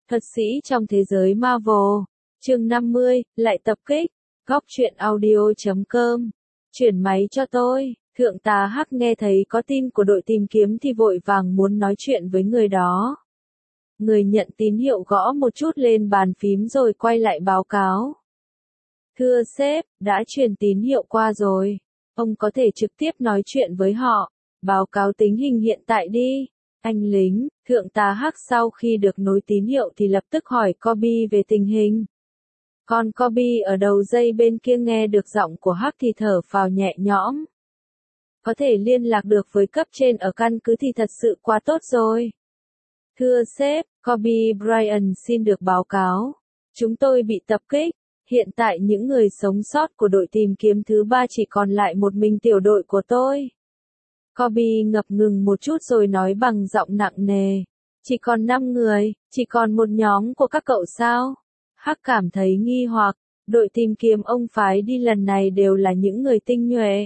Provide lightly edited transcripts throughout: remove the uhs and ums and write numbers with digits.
Thuật sĩ trong thế giới Marvel. Chương 50, lại tập kích. Góc truyện audio.com. Chuyển máy cho tôi. Thượng tá Hắc nghe thấy có tin của đội tìm kiếm thì vội vàng muốn nói chuyện với người đó. Người nhận tín hiệu gõ một chút lên bàn phím rồi quay lại báo cáo. Thưa sếp, đã truyền tín hiệu qua rồi. Ông có thể trực tiếp nói chuyện với họ. Báo cáo tình hình hiện tại đi. Anh lính, thượng tá Hắc sau khi được nối tín hiệu thì lập tức hỏi Kobe về tình hình. Còn Kobe ở đầu dây bên kia nghe được giọng của Hắc thì thở phào nhẹ nhõm. Có thể liên lạc được với cấp trên ở căn cứ thì thật sự quá tốt rồi. Thưa sếp, Kobe Bryant xin được báo cáo. Chúng tôi bị tập kích. Hiện tại những người sống sót của đội tìm kiếm thứ 3 chỉ còn lại một mình tiểu đội của tôi. Kobe ngập ngừng một chút rồi nói bằng giọng nặng nề. Chỉ còn 5 người, chỉ còn một nhóm của các cậu sao? Hắc cảm thấy nghi hoặc, đội tìm kiếm ông phái đi lần này đều là những người tinh nhuệ.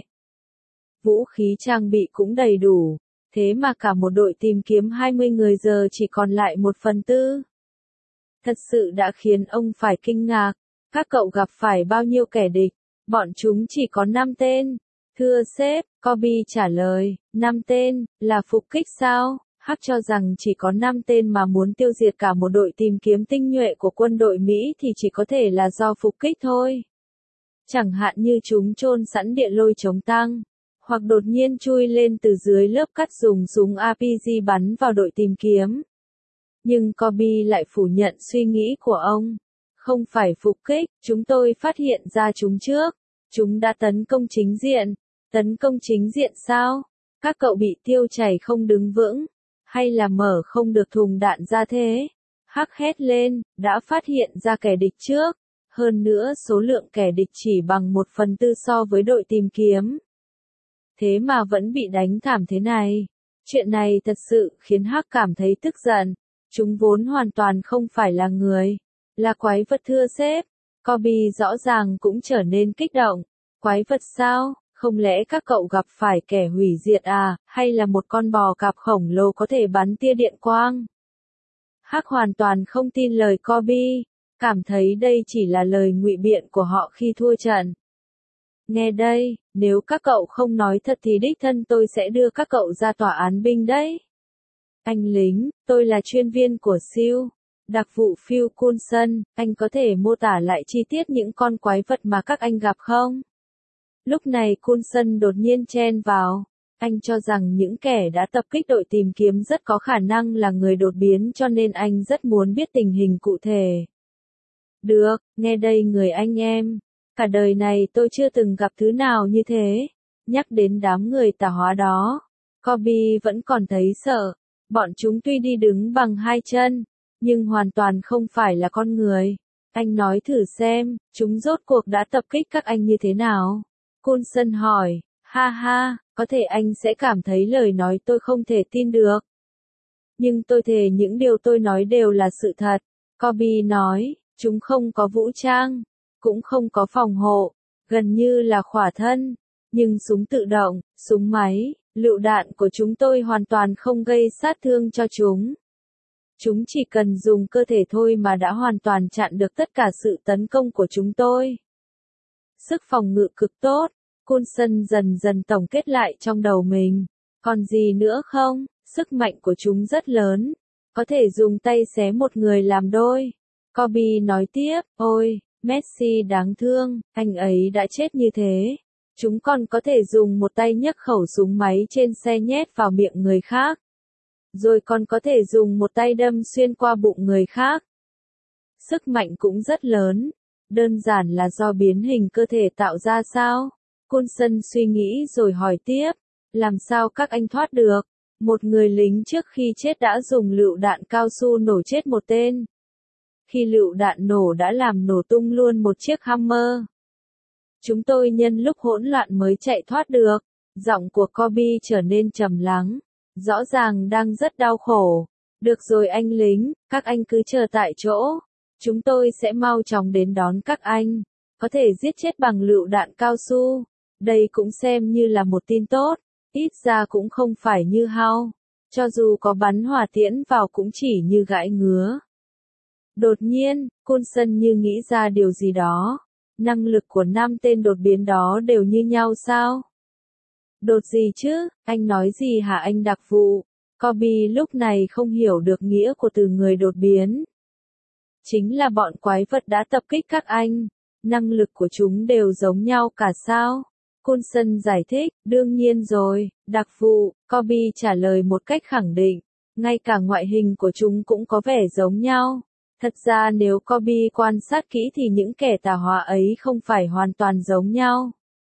Vũ khí trang bị cũng đầy đủ, thế mà cả một đội tìm kiếm 20 người giờ chỉ còn lại 1/4. Thật sự đã khiến ông phải kinh ngạc. Các cậu gặp phải bao nhiêu kẻ địch? Bọn chúng chỉ có 5 tên. Thưa sếp, Kobe trả lời, 5 tên, là phục kích sao? Hắc cho rằng chỉ có 5 tên mà muốn tiêu diệt cả một đội tìm kiếm tinh nhuệ của quân đội Mỹ thì chỉ có thể là do phục kích thôi. Chẳng hạn như chúng chôn sẵn địa lôi chống tăng, hoặc đột nhiên chui lên từ dưới lớp cắt dùng súng RPG bắn vào đội tìm kiếm. Nhưng Kobe lại phủ nhận suy nghĩ của ông. Không phải phục kích, chúng tôi phát hiện ra chúng trước. Chúng đã tấn công chính diện. Tấn công chính diện sao? Các cậu bị tiêu chảy không đứng vững? Hay là mở không được thùng đạn ra thế? Hắc hét lên, đã phát hiện ra kẻ địch trước. Hơn nữa số lượng kẻ địch chỉ bằng 1/4 so với đội tìm kiếm. Thế mà vẫn bị đánh thảm thế này. Chuyện này thật sự khiến Hắc cảm thấy tức giận. Chúng vốn hoàn toàn không phải là người. Là quái vật thưa sếp. Kobe rõ ràng cũng trở nên kích động. Quái vật sao? Không lẽ các cậu gặp phải kẻ hủy diệt à, hay là một con bò cạp khổng lồ có thể bắn tia điện quang? Hắc hoàn toàn không tin lời Kobe, cảm thấy đây chỉ là lời ngụy biện của họ khi thua trận. Nghe đây, nếu các cậu không nói thật thì đích thân tôi sẽ đưa các cậu ra tòa án binh đấy. Anh lính, tôi là chuyên viên của SEAL. Đặc vụ Phil Coulson, anh có thể mô tả lại chi tiết những con quái vật mà các anh gặp không? Lúc này Coulson đột nhiên chen vào. Anh cho rằng những kẻ đã tập kích đội tìm kiếm rất có khả năng là người đột biến cho nên anh rất muốn biết tình hình cụ thể. Được, nghe đây người anh em. Cả đời này tôi chưa từng gặp thứ nào như thế. Nhắc đến đám người tà hóa đó, Kobe vẫn còn thấy sợ. Bọn chúng tuy đi đứng bằng 2 chân, nhưng hoàn toàn không phải là con người. Anh nói thử xem, chúng rốt cuộc đã tập kích các anh như thế nào? Coulson hỏi, ha ha, có thể anh sẽ cảm thấy lời nói tôi không thể tin được. Nhưng tôi thề những điều tôi nói đều là sự thật. Kobe nói, chúng không có vũ trang, cũng không có phòng hộ, gần như là khỏa thân. Nhưng súng tự động, súng máy, lựu đạn của chúng tôi hoàn toàn không gây sát thương cho chúng. Chúng chỉ cần dùng cơ thể thôi mà đã hoàn toàn chặn được tất cả sự tấn công của chúng tôi. Sức phòng ngự cực tốt, Coulson dần dần tổng kết lại trong đầu mình. Còn gì nữa không? Sức mạnh của chúng rất lớn. Có thể dùng tay xé một người làm đôi. Kobe nói tiếp, ôi, Messi đáng thương, anh ấy đã chết như thế. Chúng còn có thể dùng một tay nhấc khẩu súng máy trên xe nhét vào miệng người khác. Rồi còn có thể dùng một tay đâm xuyên qua bụng người khác. Sức mạnh cũng rất lớn. Đơn giản là do biến hình cơ thể tạo ra sao? Coulson suy nghĩ rồi hỏi tiếp. Làm sao các anh thoát được? Một người lính trước khi chết đã dùng lựu đạn cao su nổ chết một tên. Khi lựu đạn nổ đã làm nổ tung luôn một chiếc Hammer. Chúng tôi nhân lúc hỗn loạn mới chạy thoát được. Giọng của Kobe trở nên trầm lắng. Rõ ràng đang rất đau khổ. Được rồi anh lính, các anh cứ chờ tại chỗ. Chúng tôi sẽ mau chóng đến đón các anh. Có thể giết chết bằng lựu đạn cao su. Đây cũng xem như là một tin tốt. Ít ra cũng không phải như hao. Cho dù có bắn hỏa tiễn vào cũng chỉ như gãi ngứa. Đột nhiên, Coulson như nghĩ ra điều gì đó. Năng lực của 5 tên đột biến đó đều như nhau sao? Đột gì chứ, anh nói gì hả anh đặc vụ? Kobe lúc này không hiểu được nghĩa của từ người đột biến. Chính là bọn quái vật đã tập kích các anh. Năng lực của chúng đều giống nhau cả sao? Coulson giải thích, đương nhiên rồi, đặc vụ, Kobe trả lời một cách khẳng định. Ngay cả ngoại hình của chúng cũng có vẻ giống nhau. Thật ra nếu Kobe quan sát kỹ thì những kẻ tà hóa ấy không phải hoàn toàn giống nhau.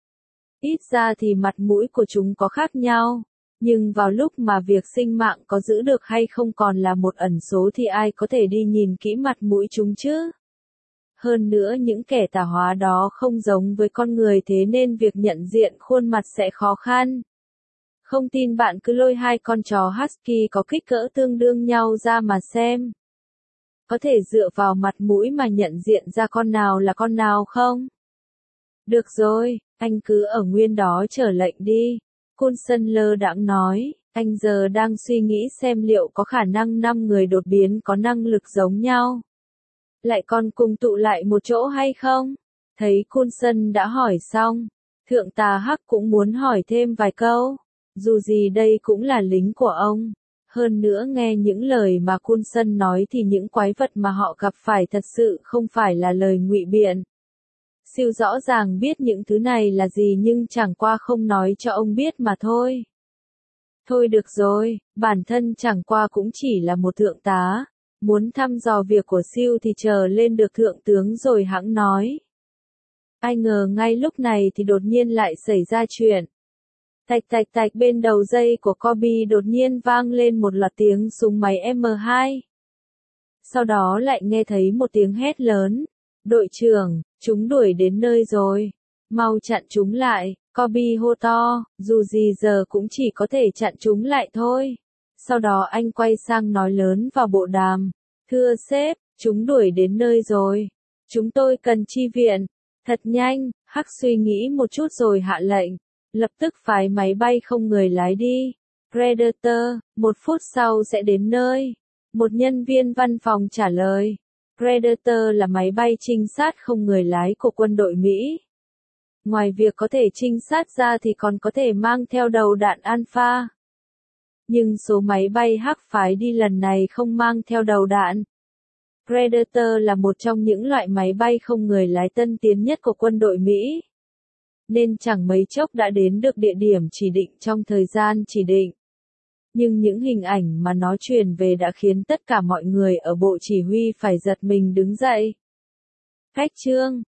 Ít ra thì mặt mũi của chúng có khác nhau. Nhưng vào lúc mà việc sinh mạng có giữ được hay không còn là một ẩn số thì ai có thể đi nhìn kỹ mặt mũi chúng chứ? Hơn nữa những kẻ tà hóa đó không giống với con người thế nên việc nhận diện khuôn mặt sẽ khó khăn. Không tin bạn cứ lôi 2 con chó Husky có kích cỡ tương đương nhau ra mà xem. Có thể dựa vào mặt mũi mà nhận diện ra con nào là con nào không? Được rồi, anh cứ ở nguyên đó chờ lệnh đi. Coulson lơ đãng nói, anh giờ đang suy nghĩ xem liệu có khả năng 5 người đột biến có năng lực giống nhau. Lại còn cùng tụ lại một chỗ hay không? Thấy Coulson đã hỏi xong, Thượng tá Hắc cũng muốn hỏi thêm vài câu. Dù gì đây cũng là lính của ông. Hơn nữa nghe những lời mà Coulson nói thì những quái vật mà họ gặp phải thật sự không phải là lời ngụy biện. Siêu rõ ràng biết những thứ này là gì nhưng chẳng qua không nói cho ông biết mà thôi. Thôi được rồi, bản thân chẳng qua cũng chỉ là một thượng tá. Muốn thăm dò việc của siêu thì chờ lên được thượng tướng rồi hẵng nói. Ai ngờ ngay lúc này thì đột nhiên lại xảy ra chuyện. Tạch tạch tạch bên đầu dây của Kobe đột nhiên vang lên một loạt tiếng súng máy M2. Sau đó lại nghe thấy một tiếng hét lớn. Đội trưởng, chúng đuổi đến nơi rồi. Mau chặn chúng lại, Kobe hô to, dù gì giờ cũng chỉ có thể chặn chúng lại thôi. Sau đó anh quay sang nói lớn vào bộ đàm. Thưa sếp, chúng đuổi đến nơi rồi. Chúng tôi cần chi viện. Thật nhanh, Hắc suy nghĩ một chút rồi hạ lệnh. Lập tức phái máy bay không người lái đi. Predator, 1 phút sau sẽ đến nơi. Một nhân viên văn phòng trả lời. Predator là máy bay trinh sát không người lái của quân đội Mỹ. Ngoài việc có thể trinh sát ra thì còn có thể mang theo đầu đạn Alpha. Nhưng số máy bay Hắc phái đi lần này không mang theo đầu đạn. Predator là một trong những loại máy bay không người lái tân tiến nhất của quân đội Mỹ. Nên chẳng mấy chốc đã đến được địa điểm chỉ định trong thời gian chỉ định. Nhưng những hình ảnh mà nó truyền về đã khiến tất cả mọi người ở bộ chỉ huy phải giật mình đứng dậy. Khách trương,